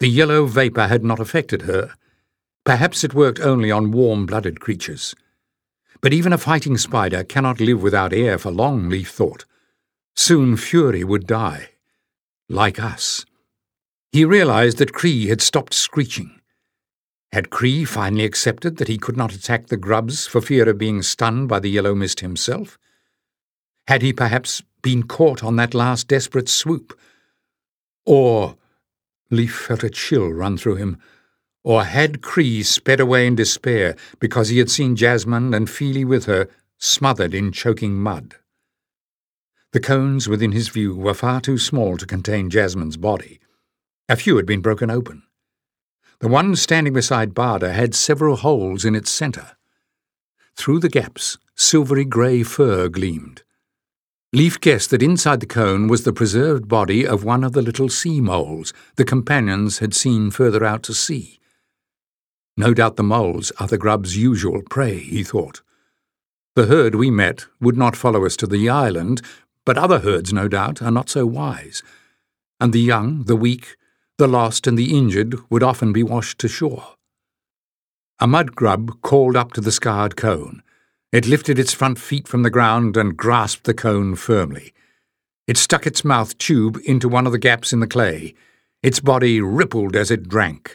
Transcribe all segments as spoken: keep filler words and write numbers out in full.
The yellow vapour had not affected her. Perhaps it worked only on warm-blooded creatures. But even a fighting spider cannot live without air for long, Leif thought. Soon Fury would die. Like us. He realized that Kree had stopped screeching. Had Kree finally accepted that he could not attack the grubs for fear of being stunned by the yellow mist himself? Had he perhaps been caught on that last desperate swoop? Or, Leif felt a chill run through him, or had Kree sped away in despair because he had seen Jasmine and Feely with her smothered in choking mud? The cones within his view were far too small to contain Jasmine's body. A few had been broken open. The one standing beside Barda had several holes in its centre. Through the gaps, silvery grey fur gleamed. Leif guessed that inside the cone was the preserved body of one of the little sea moles the companions had seen further out to sea. No doubt the moles are the grub's usual prey, he thought. The herd we met would not follow us to the island, but other herds, no doubt, are not so wise, and the young, the weak, the lost and the injured would often be washed to shore. A mud grub crawled up to the scarred cone. It lifted its front feet from the ground and grasped the cone firmly. It stuck its mouth tube into one of the gaps in the clay. Its body rippled as it drank.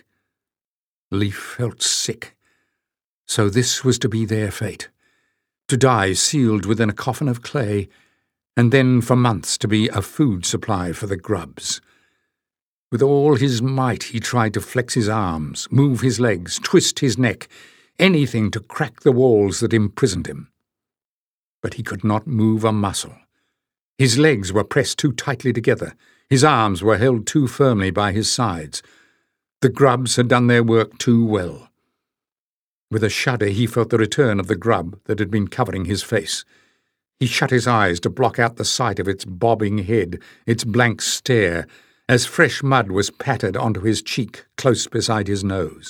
Leif felt sick. So this was to be their fate. To die sealed within a coffin of clay, and then for months to be a food supply for the grubs. With all his might he tried to flex his arms, move his legs, twist his neck, anything to crack the walls that imprisoned him. But he could not move a muscle. His legs were pressed too tightly together. His arms were held too firmly by his sides. The grubs had done their work too well. With a shudder he felt the return of the grub that had been covering his face. He shut his eyes to block out the sight of its bobbing head, its blank stare, as fresh mud was pattered onto his cheek close beside his nose.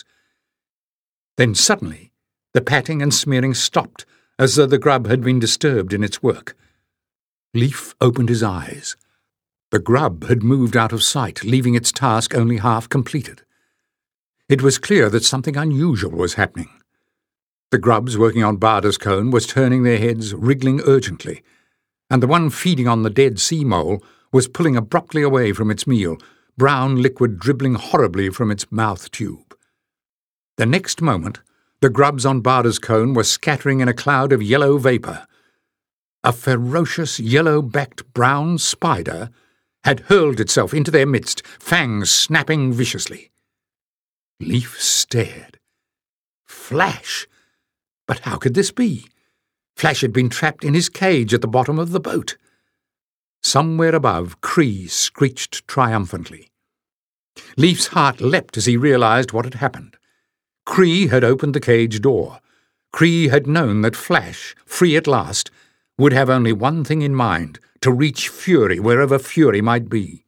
Then suddenly the patting and smearing stopped, as though the grub had been disturbed in its work. Leif opened his eyes. The grub had moved out of sight, leaving its task only half completed. It was clear that something unusual was happening. The grubs working on Barda's cone was turning their heads, wriggling urgently, and the one feeding on the dead sea mole was pulling abruptly away from its meal, brown liquid dribbling horribly from its mouth tube. The next moment, the grubs on Barda's cone were scattering in a cloud of yellow vapour. A ferocious yellow-backed brown spider had hurled itself into their midst, fangs snapping viciously. Leif stared. Flash! But how could this be? Flash had been trapped in his cage at the bottom of the boat. Somewhere above, Kree screeched triumphantly. Leif's heart leapt as he realized what had happened. Kree had opened the cage door. Kree had known that Flash, free at last, would have only one thing in mind, to reach Fury wherever Fury might be.